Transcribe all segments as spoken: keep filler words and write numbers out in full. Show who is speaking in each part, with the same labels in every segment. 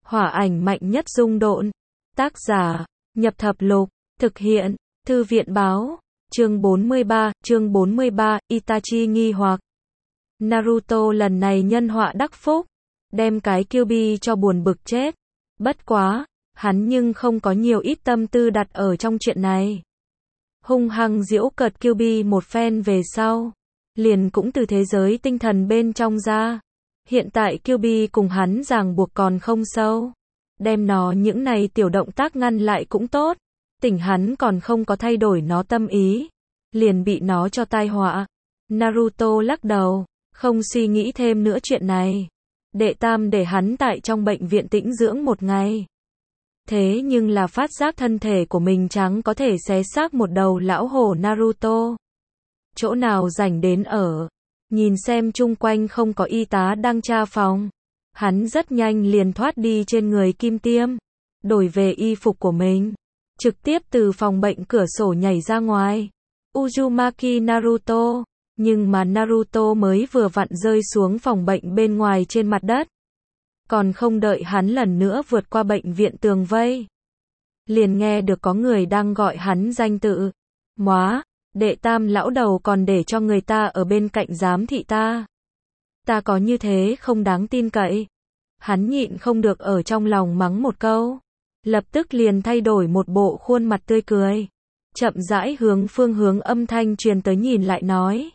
Speaker 1: Hỏa ảnh mạnh nhất dung độn. Tác giả, Nhập Thập Lục. Thực hiện, Thư viện báo. Chương bốn mươi ba, chương bốn mươi ba, Itachi nghi hoặc. Naruto lần này nhân họa đắc phúc, đem cái Kyuubi cho buồn bực chết. Bất quá, hắn nhưng không có nhiều ít tâm tư đặt ở trong chuyện này. Hung hăng giễu cợt Kyuubi một phen về sau, liền cũng từ thế giới tinh thần bên trong ra. Hiện tại Kyuubi cùng hắn ràng buộc còn không sâu. Đem nó những này tiểu động tác ngăn lại cũng tốt. Tỉnh hắn còn không có thay đổi nó tâm ý, liền bị nó cho tai họa. Naruto lắc đầu, không suy nghĩ thêm nữa chuyện này. Đệ tam để hắn tại trong bệnh viện tĩnh dưỡng một ngày. Thế nhưng là phát giác thân thể của mình chẳng có thể xé xác một đầu lão hổ Naruto. Chỗ nào rảnh đến ở. Nhìn xem chung quanh không có y tá đang tra phòng. Hắn rất nhanh liền thoát đi trên người kim tiêm. Đổi về y phục của mình. Trực tiếp từ phòng bệnh cửa sổ nhảy ra ngoài. Uzumaki Naruto. Nhưng mà Naruto mới vừa vặn rơi xuống phòng bệnh bên ngoài trên mặt đất. Còn không đợi hắn lần nữa vượt qua bệnh viện tường vây. Liền nghe được có người đang gọi hắn danh tự. Móa, đệ tam lão đầu còn để cho người ta ở bên cạnh giám thị ta. Ta có như thế không đáng tin cậy. Hắn nhịn không được ở trong lòng mắng một câu. Lập tức liền thay đổi một bộ khuôn mặt tươi cười. Chậm rãi hướng phương hướng âm thanh truyền tới nhìn lại nói.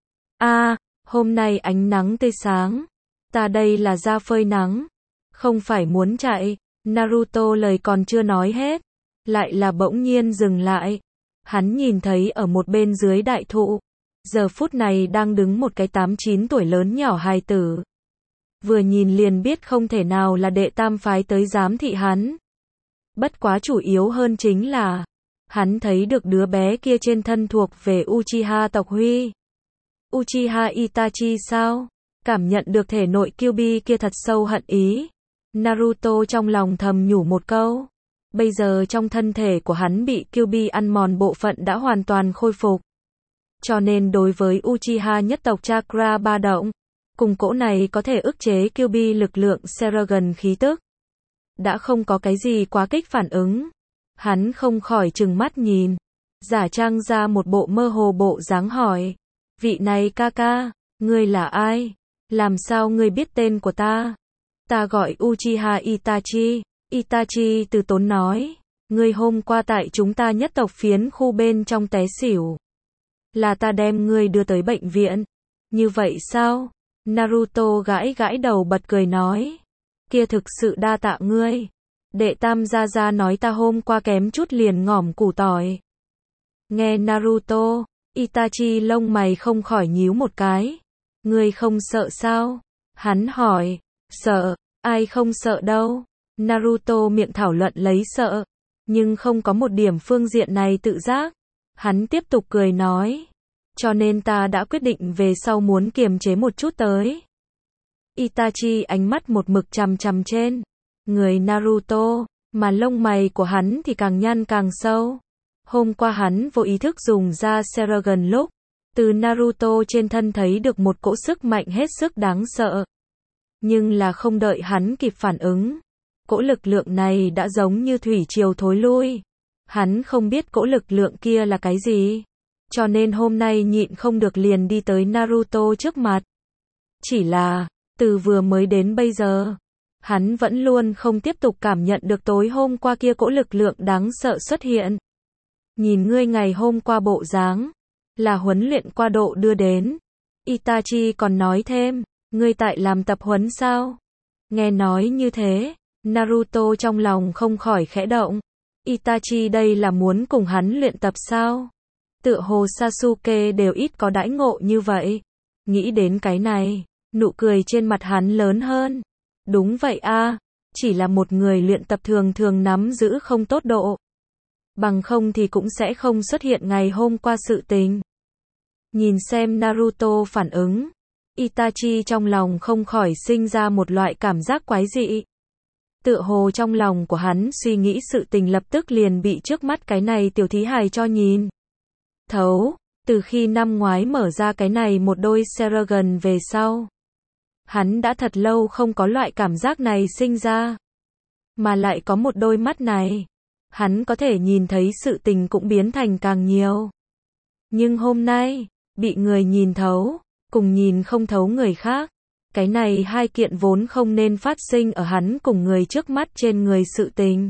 Speaker 1: A, hôm nay ánh nắng tươi sáng. Ta đây là ra phơi nắng. Không phải muốn chạy. Naruto lời còn chưa nói hết. Lại là bỗng nhiên dừng lại. Hắn nhìn thấy ở một bên dưới đại thụ. Giờ phút này đang đứng một cái tám chín tuổi lớn nhỏ hài tử. Vừa nhìn liền biết không thể nào là đệ tam phái tới giám thị hắn. Bất quá chủ yếu hơn chính là, hắn thấy được đứa bé kia trên thân thuộc về Uchiha tộc Huy. Uchiha Itachi sao? Cảm nhận được thể nội Kyuubi kia thật sâu hận ý. Naruto trong lòng thầm nhủ một câu. Bây giờ trong thân thể của hắn bị Kyuubi ăn mòn bộ phận đã hoàn toàn khôi phục. Cho nên đối với Uchiha nhất tộc chakra ba động, cùng cỗ này có thể ức chế Kyuubi lực lượng Sharingan khí tức. Đã không có cái gì quá kích phản ứng. Hắn không khỏi trừng mắt nhìn. Giả trang ra một bộ mơ hồ bộ dáng hỏi. Vị này ca ca, ngươi là ai? Làm sao ngươi biết tên của ta? Ta gọi Uchiha Itachi. Itachi từ tốn nói. Ngươi hôm qua tại chúng ta nhất tộc phiến khu bên trong té xỉu. Là ta đem ngươi đưa tới bệnh viện. Như vậy sao? Naruto gãi gãi đầu bật cười nói. Kia thực sự đa tạ ngươi. Đệ tam gia gia nói ta hôm qua kém chút liền ngỏm củ tỏi. Nghe Naruto, Itachi lông mày không khỏi nhíu một cái. Ngươi không sợ sao? Hắn hỏi. Sợ, ai không sợ đâu. Naruto miệng thảo luận lấy sợ, nhưng không có một điểm phương diện này tự giác. Hắn tiếp tục cười nói. Cho nên ta đã quyết định về sau muốn kiềm chế một chút tới. Itachi ánh mắt một mực chằm chằm trên người Naruto, mà lông mày của hắn thì càng nhăn càng sâu. Hôm qua hắn vô ý thức dùng ra Sharingan lúc, từ Naruto trên thân thấy được một cỗ sức mạnh hết sức đáng sợ. Nhưng là không đợi hắn kịp phản ứng, cỗ lực lượng này đã giống như thủy triều thối lui. Hắn không biết cỗ lực lượng kia là cái gì, cho nên hôm nay nhịn không được liền đi tới Naruto trước mặt. Chỉ là, từ vừa mới đến bây giờ, hắn vẫn luôn không tiếp tục cảm nhận được tối hôm qua kia cỗ lực lượng đáng sợ xuất hiện. Nhìn ngươi ngày hôm qua bộ dáng, là huấn luyện qua độ đưa đến. Itachi còn nói thêm, ngươi tại làm tập huấn sao? Nghe nói như thế, Naruto trong lòng không khỏi khẽ động. Itachi đây là muốn cùng hắn luyện tập sao? Tựa hồ Sasuke đều ít có đãi ngộ như vậy. Nghĩ đến cái này, nụ cười trên mặt hắn lớn hơn. Đúng vậy a, chỉ là một người luyện tập thường thường nắm giữ không tốt độ. Bằng không thì cũng sẽ không xuất hiện ngày hôm qua sự tình. Nhìn xem Naruto phản ứng, Itachi trong lòng không khỏi sinh ra một loại cảm giác quái dị. Tựa hồ trong lòng của hắn suy nghĩ sự tình lập tức liền bị trước mắt cái này tiểu thí hài cho nhìn thấu. Từ khi năm ngoái mở ra cái này một đôi Sharingan về sau, hắn đã thật lâu không có loại cảm giác này sinh ra. mà lại có một đôi mắt này. Hắn có thể nhìn thấy sự tình cũng biến thành càng nhiều. Nhưng hôm nay, bị người nhìn thấu, cùng nhìn không thấu người khác. Cái này hai kiện vốn không nên phát sinh ở hắn cùng người trước mắt trên người sự tình.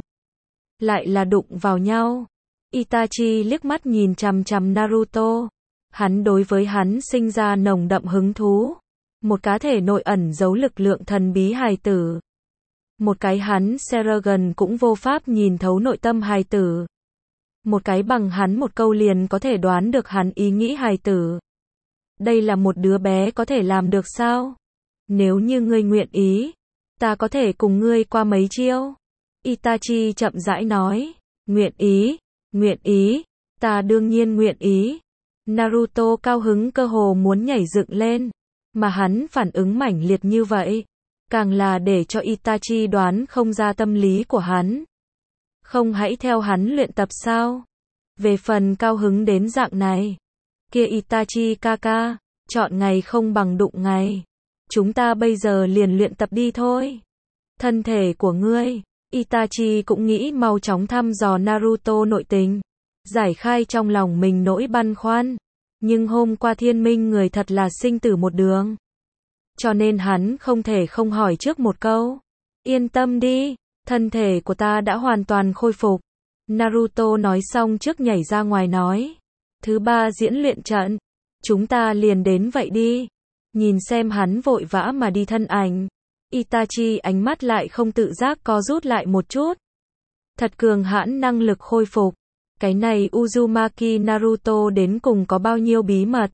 Speaker 1: Lại là đụng vào nhau. Itachi liếc mắt nhìn chằm chằm Naruto. Hắn đối với hắn sinh ra nồng đậm hứng thú. Một cá thể nội ẩn giấu lực lượng thần bí hài tử. Một cái hắn Seragon cũng vô pháp nhìn thấu nội tâm hài tử. Một cái bằng hắn một câu liền có thể đoán được hắn ý nghĩ hài tử. Đây là một đứa bé có thể làm được sao? Nếu như ngươi nguyện ý, ta có thể cùng ngươi qua mấy chiêu. Itachi chậm rãi nói, nguyện ý, nguyện ý, ta đương nhiên nguyện ý. Naruto cao hứng cơ hồ muốn nhảy dựng lên, mà hắn phản ứng mãnh liệt như vậy, càng là để cho Itachi đoán không ra tâm lý của hắn. Không hãy theo hắn luyện tập sao? Về phần cao hứng đến dạng này, kia Itachi kaka, chọn ngày không bằng đụng ngày. Chúng ta bây giờ liền luyện tập đi thôi. Thân thể của ngươi, Itachi cũng nghĩ mau chóng thăm dò Naruto nội tình, giải khai trong lòng mình nỗi băn khoăn. Nhưng hôm qua thiên minh người thật là sinh tử một đường. Cho nên hắn không thể không hỏi trước một câu. Yên tâm đi, thân thể của ta đã hoàn toàn khôi phục. Naruto nói xong trước nhảy ra ngoài nói. Thứ ba diễn luyện trận, chúng ta liền đến vậy đi. Nhìn xem hắn vội vã mà đi thân ảnh. Itachi ánh mắt lại không tự giác co rút lại một chút. Thật cường hãn năng lực khôi phục. Cái này Uzumaki Naruto đến cùng có bao nhiêu bí mật.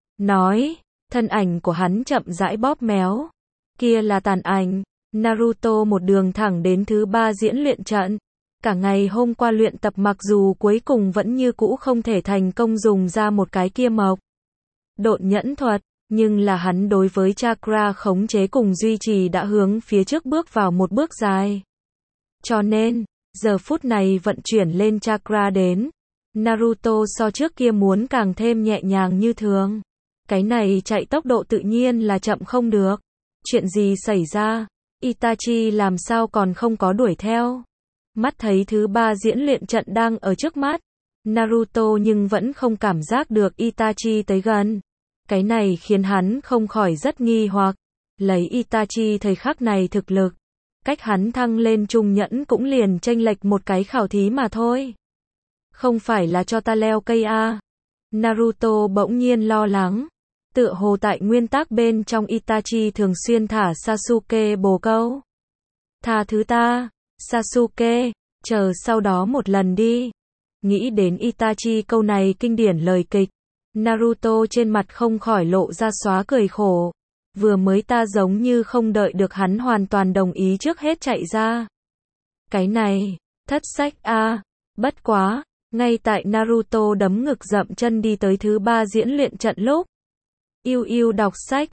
Speaker 1: Nói, thân ảnh của hắn chậm rãi bóp méo. Kia là tàn ảnh. Naruto một đường thẳng đến thứ ba diễn luyện trận. Cả ngày hôm qua luyện tập mặc dù cuối cùng vẫn như cũ không thể thành công dùng ra một cái kia mộc độn nhẫn thuật. Nhưng là hắn đối với chakra khống chế cùng duy trì đã hướng phía trước bước vào một bước dài. Cho nên, giờ phút này vận chuyển lên chakra đến. Naruto so trước kia muốn càng thêm nhẹ nhàng như thường. Cái này chạy tốc độ tự nhiên là chậm không được. Chuyện gì xảy ra? Itachi làm sao còn không có đuổi theo? Mắt thấy thứ ba diễn luyện trận đang ở trước mắt. Naruto nhưng vẫn không cảm giác được Itachi tới gần. Cái này khiến hắn không khỏi rất nghi hoặc. Lấy Itachi thời khắc này thực lực, cách hắn thăng lên trung nhẫn cũng liền chênh lệch một cái khảo thí mà thôi. Không phải là cho ta leo cây a? Naruto bỗng nhiên lo lắng. Tựa hồ tại nguyên tắc bên trong Itachi thường xuyên thả Sasuke bồ câu. Tha thứ ta, Sasuke, chờ sau đó một lần đi. Nghĩ đến Itachi câu này kinh điển lời kịch. Naruto trên mặt không khỏi lộ ra xóa cười khổ. Vừa mới ta giống như không đợi được hắn hoàn toàn đồng ý trước hết chạy ra. Cái này, thất sách a. Bất quá, ngay tại Naruto đấm ngực dậm chân đi tới thứ ba diễn luyện trận lúc. Yêu yêu đọc sách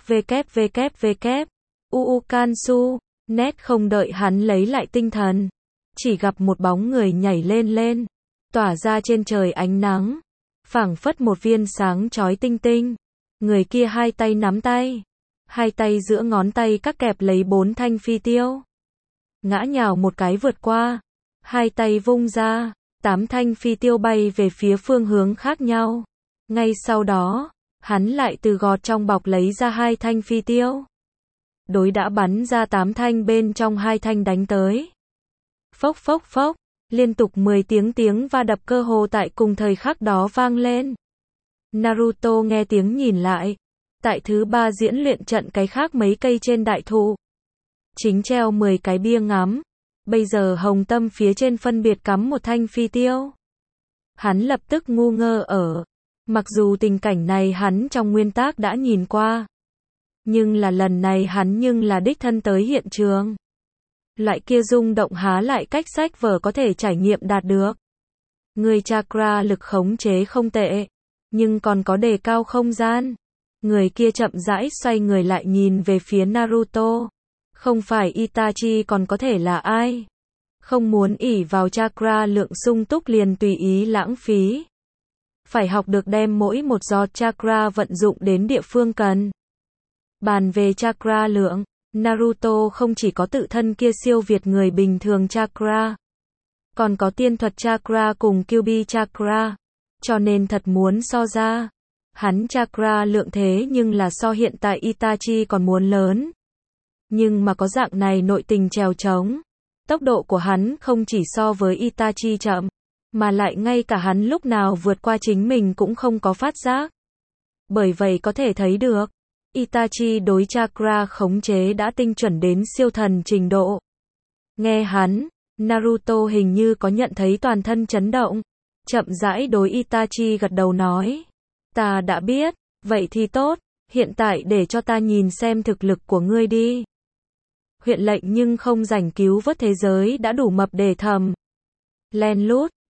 Speaker 1: www. Uukansu, nét không đợi hắn lấy lại tinh thần. Chỉ gặp một bóng người nhảy lên lên, tỏa ra trên trời ánh nắng. Phảng phất một viên sáng chói tinh tinh. Người kia hai tay nắm tay. Hai tay giữa ngón tay các kẹp lấy bốn thanh phi tiêu. Ngã nhào một cái vượt qua. Hai tay vung ra. Tám thanh phi tiêu bay về phía phương hướng khác nhau. Ngay sau đó, hắn lại từ gọt trong bọc lấy ra hai thanh phi tiêu. Đối đã bắn ra tám thanh bên trong hai thanh đánh tới. Phốc phốc phốc. Liên tục mười tiếng tiếng va đập cơ hồ tại cùng thời khắc đó vang lên. Naruto nghe tiếng nhìn lại. Tại thứ ba diễn luyện trận cái khác mấy cây trên đại thụ. Chính treo mười cái bia ngắm. Bây giờ hồng tâm phía trên phân biệt cắm một thanh phi tiêu. Hắn lập tức ngu ngơ ở. Mặc dù tình cảnh này hắn trong nguyên tác đã nhìn qua. Nhưng là lần này hắn nhưng là đích thân tới hiện trường. Loại kia rung động há lại cách sách vở có thể trải nghiệm đạt được. Người chakra lực khống chế không tệ, nhưng còn có đề cao không gian. Người kia chậm rãi xoay người lại nhìn về phía Naruto. Không phải Itachi còn có thể là ai? Không muốn ỷ vào chakra lượng sung túc liền tùy ý lãng phí. Phải học được đem mỗi một giọt chakra vận dụng đến địa phương cần. Bàn về chakra lượng, Naruto không chỉ có tự thân kia siêu việt người bình thường chakra, còn có tiên thuật chakra cùng Kyuubi chakra. Cho nên thật muốn so ra, hắn chakra lượng thế nhưng là so hiện tại Itachi còn muốn lớn. Nhưng mà có dạng này nội tình trèo trống, tốc độ của hắn không chỉ so với Itachi chậm, mà lại ngay cả hắn lúc nào vượt qua chính mình cũng không có phát giác. Bởi vậy có thể thấy được, Itachi đối chakra khống chế đã tinh chuẩn đến siêu thần trình độ. Nghe hắn, Naruto hình như có nhận thấy toàn thân chấn động, chậm rãi đối Itachi gật đầu nói, ta đã biết, vậy thì tốt, hiện tại để cho ta nhìn xem thực lực của ngươi đi. Huyện lệnh nhưng không rảnh cứu vớt thế giới đã đủ mập để thầm. Len lút,